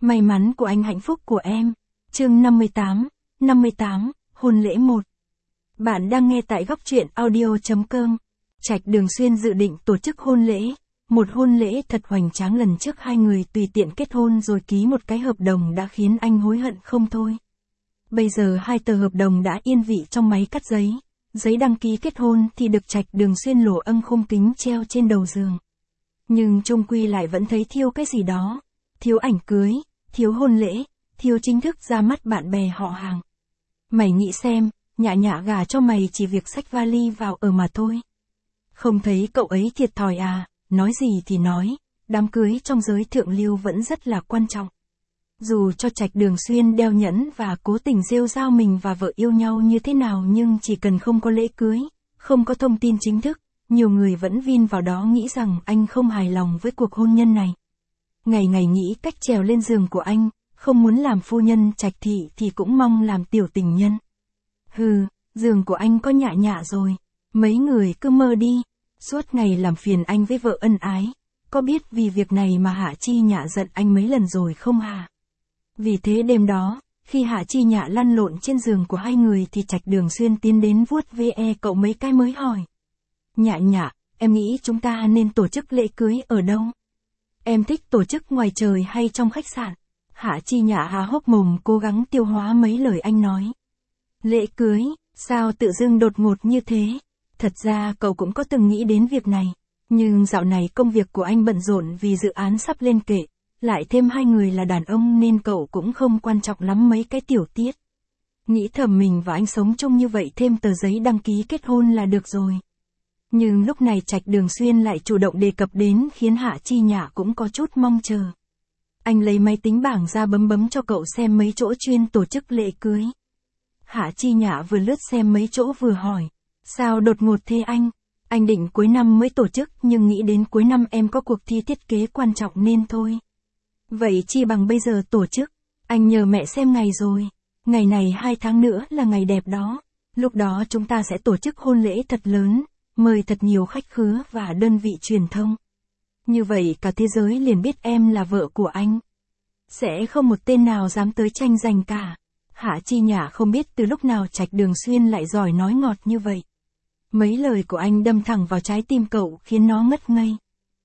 May mắn của anh, hạnh phúc của em. Chương 58, hôn lễ 1. Bạn đang nghe tại góc truyện audio.com. Trạch Đường Xuyên dự định tổ chức hôn lễ. Một hôn lễ thật hoành tráng. Lần trước hai người tùy tiện kết hôn rồi ký một cái hợp đồng đã khiến anh hối hận không thôi. Bây giờ hai tờ hợp đồng đã yên vị trong máy cắt giấy. Giấy đăng ký kết hôn thì được Trạch Đường Xuyên lổ âng khung kính treo trên đầu giường. Nhưng chung quy lại vẫn thấy thiếu cái gì đó. Thiếu ảnh cưới, thiếu hôn lễ, thiếu chính thức ra mắt bạn bè họ hàng. Mày nghĩ xem, Nhã gả cho mày chỉ việc xách vali vào ở mà thôi. Không thấy cậu ấy thiệt thòi à? Nói gì thì nói, đám cưới trong giới thượng lưu vẫn rất là quan trọng. Dù cho Trạch Đường Xuyên đeo nhẫn và cố tình rêu rao mình và vợ yêu nhau như thế nào, nhưng chỉ cần không có lễ cưới, không có thông tin chính thức, nhiều người vẫn vin vào đó nghĩ rằng anh không hài lòng với cuộc hôn nhân này. Ngày ngày nghĩ cách trèo lên giường của anh, không muốn làm phu nhân Trạch thị thì cũng mong làm tiểu tình nhân. Hừ, giường của anh có Nhã rồi, mấy người cứ mơ đi, suốt ngày làm phiền anh với vợ ân ái. Có biết vì việc này mà Hạ Chi Nhã giận anh mấy lần rồi không hả? Vì thế đêm đó, khi Hạ Chi Nhã lăn lộn trên giường của hai người thì Trạch Đường Xuyên tiến đến vuốt ve cậu mấy cái mới hỏi. Nhã, em nghĩ chúng ta nên tổ chức lễ cưới ở đâu? Em thích tổ chức ngoài trời hay trong khách sạn? Hạ Chi Nhã há hốc mồm cố gắng tiêu hóa mấy lời anh nói. Lễ cưới, sao tự dưng đột ngột như thế? Thật ra cậu cũng có từng nghĩ đến việc này. Nhưng dạo này công việc của anh bận rộn vì dự án sắp lên kệ. Lại thêm hai người là đàn ông nên cậu cũng không quan trọng lắm mấy cái tiểu tiết. Nghĩ thầm mình và anh sống chung như vậy, thêm tờ giấy đăng ký kết hôn là được rồi. Nhưng lúc này Trạch Đường Xuyên lại chủ động đề cập đến khiến Hạ Chi Nhã cũng có chút mong chờ. Anh lấy máy tính bảng ra bấm cho cậu xem mấy chỗ chuyên tổ chức lễ cưới. Hạ Chi Nhã vừa lướt xem mấy chỗ vừa hỏi. Sao đột ngột thế anh? Anh định cuối năm mới tổ chức nhưng nghĩ đến cuối năm em có cuộc thi thiết kế quan trọng nên thôi. Vậy chi bằng bây giờ tổ chức. Anh nhờ mẹ xem ngày rồi. Ngày này 2 tháng nữa là ngày đẹp đó. Lúc đó chúng ta sẽ tổ chức hôn lễ thật lớn. Mời thật nhiều khách khứa và đơn vị truyền thông. Như vậy cả thế giới liền biết em là vợ của anh. Sẽ không một tên nào dám tới tranh giành cả. Hạ Chi Nhã không biết từ lúc nào Trạch Đường Xuyên lại giỏi nói ngọt như vậy. Mấy lời của anh đâm thẳng vào trái tim cậu khiến nó ngất ngây.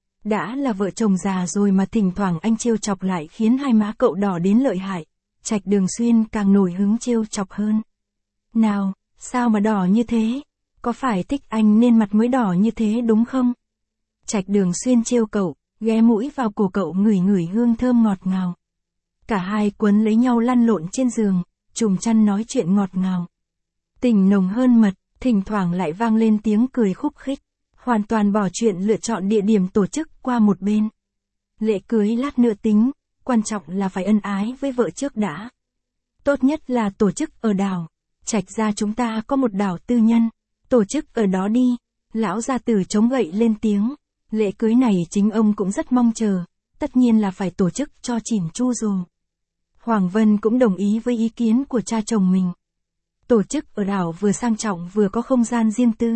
Đã là vợ chồng già rồi mà thỉnh thoảng anh trêu chọc lại khiến hai má cậu đỏ đến lợi hại. Trạch Đường Xuyên càng nổi hứng trêu chọc hơn. Nào, sao mà đỏ như thế? Có phải thích anh nên mặt mới đỏ như thế đúng không? Trạch Đường Xuyên trêu cậu, ghé mũi vào cổ cậu ngửi hương thơm ngọt ngào. Cả hai quấn lấy nhau lăn lộn trên giường, chùm chăn nói chuyện ngọt ngào. Tình nồng hơn mật, thỉnh thoảng lại vang lên tiếng cười khúc khích. Hoàn toàn bỏ chuyện lựa chọn địa điểm tổ chức qua một bên. Lễ cưới lát nữa tính, quan trọng là phải ân ái với vợ trước đã. Tốt nhất là tổ chức ở đảo. Trạch gia chúng ta có một đảo tư nhân. Tổ chức ở đó đi. Lão gia tử chống gậy lên tiếng. Lễ cưới này chính ông cũng rất mong chờ. Tất nhiên là phải tổ chức cho chỉn chu rồi. Hoàng Vân cũng đồng ý với ý kiến của cha chồng mình. Tổ chức ở đảo vừa sang trọng vừa có không gian riêng tư.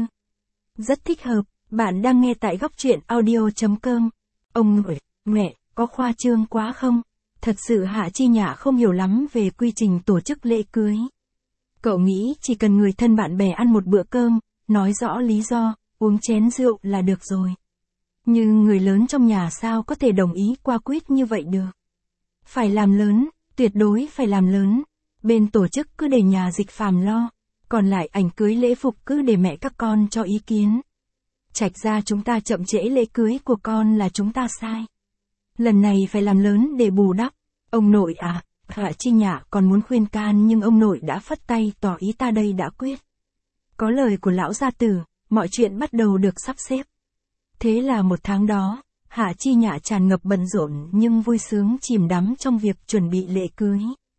Rất thích hợp. Bạn đang nghe tại góc truyện audio.com. Ông nội, mẹ, có khoa trương quá không? Thật sự Hạ Chi Nhã không hiểu lắm về quy trình tổ chức lễ cưới. Cậu nghĩ chỉ cần người thân bạn bè ăn một bữa cơm, nói rõ lý do, uống chén rượu là được rồi. Nhưng người lớn trong nhà sao có thể đồng ý qua quyết như vậy được? Phải làm lớn, tuyệt đối phải làm lớn. Bên tổ chức cứ để nhà Dịch Phàm lo, còn lại ảnh cưới lễ phục cứ để mẹ các con cho ý kiến. Trạch ra chúng ta chậm trễ lễ cưới của con là chúng ta sai. Lần này phải làm lớn để bù đắp. Ông nội à, Hạ Chi Nhã còn muốn khuyên can nhưng ông nội đã phất tay tỏ ý ta đây đã quyết. Có lời của lão gia tử, mọi chuyện bắt đầu được sắp xếp. Thế là một tháng đó, Hạ Chi Nhã tràn ngập bận rộn nhưng vui sướng chìm đắm trong việc chuẩn bị lễ cưới.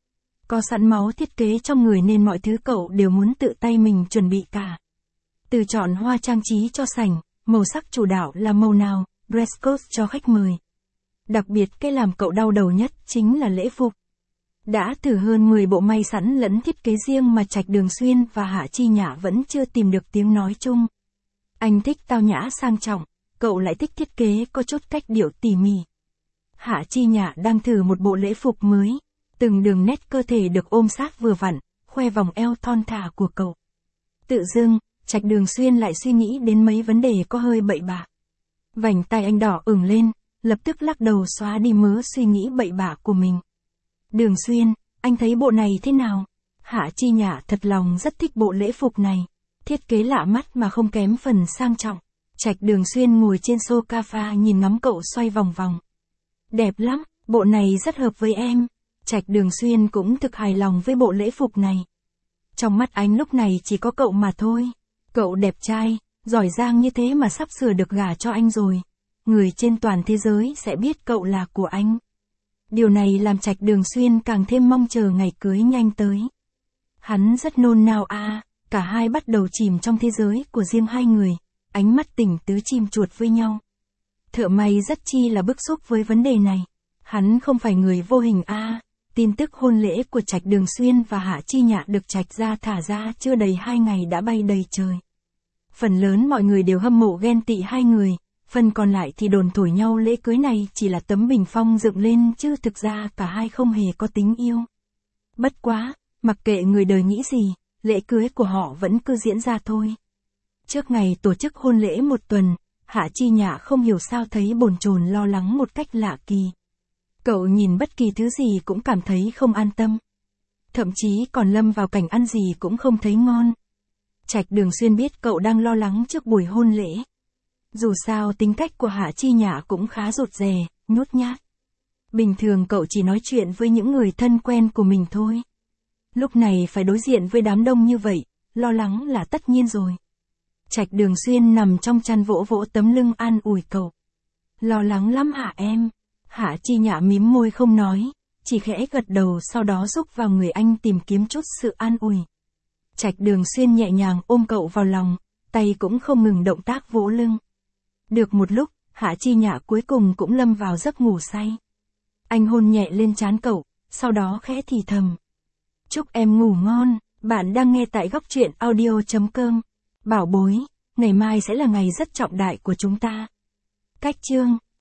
Có sẵn máu thiết kế trong người nên mọi thứ cậu đều muốn tự tay mình chuẩn bị cả. Từ chọn hoa trang trí cho sảnh, màu sắc chủ đạo là màu nào, dress code cho khách mời. Đặc biệt cái làm cậu đau đầu nhất chính là lễ phục. Đã thử hơn 10 bộ may sẵn lẫn thiết kế riêng mà Trạch Đường Xuyên và Hạ Chi Nhã vẫn chưa tìm được tiếng nói chung. Anh thích tao nhã sang trọng, cậu lại thích thiết kế có chút cách điệu tỉ mỉ. Hạ Chi Nhạ đang thử một bộ lễ phục mới. Từng đường nét cơ thể được ôm sát vừa vặn, khoe vòng eo thon thả của cậu. Tự dưng, Trạch Đường Xuyên lại suy nghĩ đến mấy vấn đề có hơi bậy bạ. Vành tai anh đỏ ửng lên, lập tức lắc đầu xóa đi mớ suy nghĩ bậy bạ của mình. Đường Xuyên, anh thấy bộ này thế nào? Hạ Chi Nhạ thật lòng rất thích bộ lễ phục này. Thiết kế lạ mắt mà không kém phần sang trọng. Trạch Đường Xuyên ngồi trên sofa nhìn ngắm cậu xoay vòng vòng. Đẹp lắm, bộ này rất hợp với em. Trạch Đường Xuyên cũng thực hài lòng với bộ lễ phục này. Trong mắt anh lúc này chỉ có cậu mà thôi. Cậu đẹp trai, giỏi giang như thế mà sắp sửa được gả cho anh rồi. Người trên toàn thế giới sẽ biết cậu là của anh. Điều này làm Trạch Đường Xuyên càng thêm mong chờ ngày cưới nhanh tới. Hắn rất nôn nao cả hai bắt đầu chìm trong thế giới của riêng hai người, ánh mắt tình tứ chim chuột với nhau. Thợ may rất chi là bức xúc với vấn đề này. Hắn không phải người vô hình tin tức hôn lễ của Trạch Đường Xuyên và Hạ Chi Nhạ được Trạch gia thả ra chưa đầy 2 ngày đã bay đầy trời. Phần lớn mọi người đều hâm mộ ghen tị hai người, phần còn lại thì đồn thổi nhau lễ cưới này chỉ là tấm bình phong dựng lên chứ thực ra cả hai không hề có tình yêu. Bất quá, mặc kệ người đời nghĩ gì, lễ cưới của họ vẫn cứ diễn ra thôi. Trước ngày tổ chức hôn lễ một tuần, Hạ Chi Nhạ không hiểu sao thấy bồn chồn lo lắng một cách lạ kỳ. Cậu nhìn bất kỳ thứ gì cũng cảm thấy không an tâm. Thậm chí còn lâm vào cảnh ăn gì cũng không thấy ngon. Trạch Đường Xuyên biết cậu đang lo lắng trước buổi hôn lễ. Dù sao tính cách của Hạ Chi Nhạ cũng khá rụt rè, nhút nhát. Bình thường cậu chỉ nói chuyện với những người thân quen của mình thôi. Lúc này phải đối diện với đám đông như vậy, lo lắng là tất nhiên rồi. Trạch Đường Xuyên nằm trong chăn vỗ vỗ tấm lưng an ủi cậu. Lo lắng lắm hả em? Hạ Chi Nhạ mím môi không nói, chỉ khẽ gật đầu sau đó rúc vào người anh tìm kiếm chút sự an ủi. Trạch Đường Xuyên nhẹ nhàng ôm cậu vào lòng, tay cũng không ngừng động tác vỗ lưng. Được một lúc, Hạ Chi Nhạ cuối cùng cũng lâm vào giấc ngủ say. Anh hôn nhẹ lên trán cậu, sau đó khẽ thì thầm. Chúc em ngủ ngon, bạn đang nghe tại Góc Truyện Audio.com. Bảo bối, ngày mai sẽ là ngày rất trọng đại của chúng ta. Cách chương